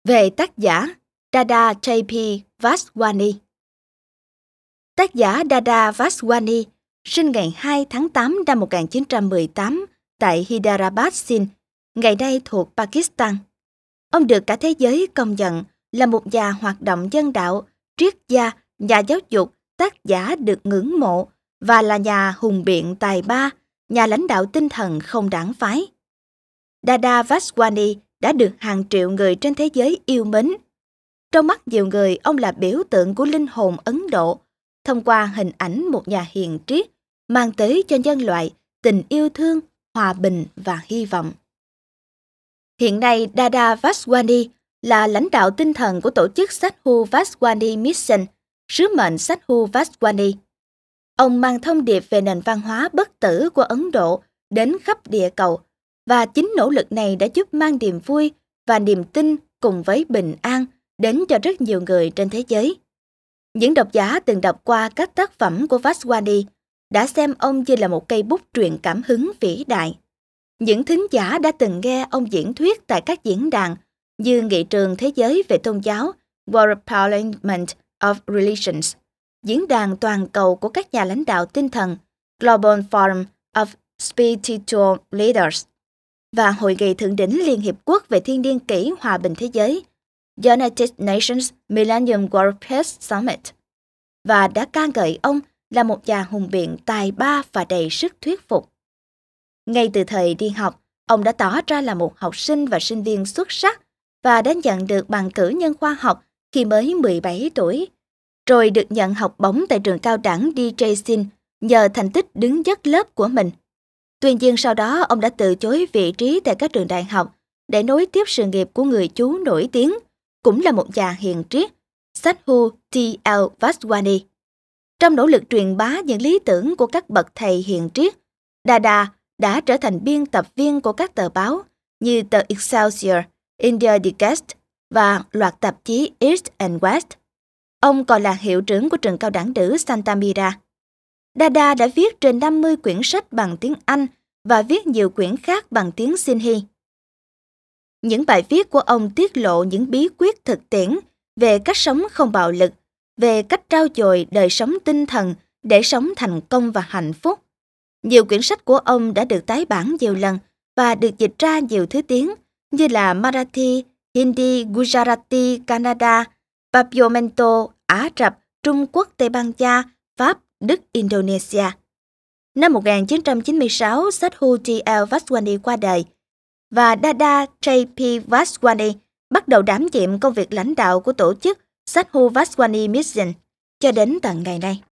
Về tác giả Dada J.P. Vaswani. Tác giả Dada Vaswani sinh ngày 2 tháng 8 năm 1918 tại Hyderabad, Sindh, ngày nay thuộc Pakistan. Ông được cả thế giới công nhận là một nhà hoạt động nhân đạo, triết gia, nhà giáo dục, tác giả được ngưỡng mộ và là nhà hùng biện tài ba, nhà lãnh đạo tinh thần không đảng phái. Dada Vaswani đã được hàng triệu người trên thế giới yêu mến. Trong mắt nhiều người, ông là biểu tượng của linh hồn Ấn Độ, thông qua hình ảnh một nhà hiền triết, mang tới cho nhân loại tình yêu thương, hòa bình và hy vọng. Hiện nay, Dada Vaswani là lãnh đạo tinh thần của tổ chức Sadhu Vaswani Mission, sứ mệnh Sadhu Vaswani. Ông mang thông điệp về nền văn hóa bất tử của Ấn Độ đến khắp địa cầu, và chính nỗ lực này đã giúp mang niềm vui và niềm tin cùng với bình an đến cho rất nhiều người trên thế giới. Những độc giả từng đọc qua các tác phẩm của Vaswani đã xem ông như là một cây bút truyền cảm hứng vĩ đại. Những thính giả đã từng nghe ông diễn thuyết tại các diễn đàn như Nghị trường Thế giới về tôn giáo World Parliament of Religions, diễn đàn toàn cầu của các nhà lãnh đạo tinh thần Global Forum of Spiritual Leaders và Hội nghị Thượng đỉnh Liên Hiệp Quốc về Thiên niên kỷ Hòa bình Thế giới United Nations Millennium World Peace Summit, và đã ca ngợi ông là một nhà hùng biện tài ba và đầy sức thuyết phục. Ngay từ thời đi học, ông đã tỏ ra là một học sinh và sinh viên xuất sắc và đã nhận được bằng cử nhân khoa học khi mới 17 tuổi, rồi được nhận học bổng tại trường cao đẳng DJ Sindh nhờ thành tích đứng nhất lớp của mình. Tuy nhiên sau đó ông đã từ chối vị trí tại các trường đại học để nối tiếp sự nghiệp của người chú nổi tiếng, cũng là một nhà hiền triết, Sadhu T.L. Vaswani. Trong nỗ lực truyền bá những lý tưởng của các bậc thầy hiền triết, Dada đã trở thành biên tập viên của các tờ báo như tờ Excelsior, India Digest và loạt tạp chí East and West. Ông còn là hiệu trưởng của trường cao đẳng nữ Santa Mira. Dada đã viết trên 50 quyển sách bằng tiếng Anh và viết nhiều quyển khác bằng tiếng Sindhi. Những bài viết của ông tiết lộ những bí quyết thực tiễn về cách sống không bạo lực, về cách trau dồi đời sống tinh thần để sống thành công và hạnh phúc. Nhiều quyển sách của ông đã được tái bản nhiều lần và được dịch ra nhiều thứ tiếng như là Marathi, Hindi, Gujarati, Kannada, Papiamento, Ả Rập, Trung Quốc, Tây Ban Nha, Pháp, Đức, Indonesia. Năm 1996, Sadhu T.L. Vaswani qua đời và Dada J.P. Vaswani bắt đầu đảm nhiệm công việc lãnh đạo của tổ chức Sadhu Vaswani Mission cho đến tận ngày nay.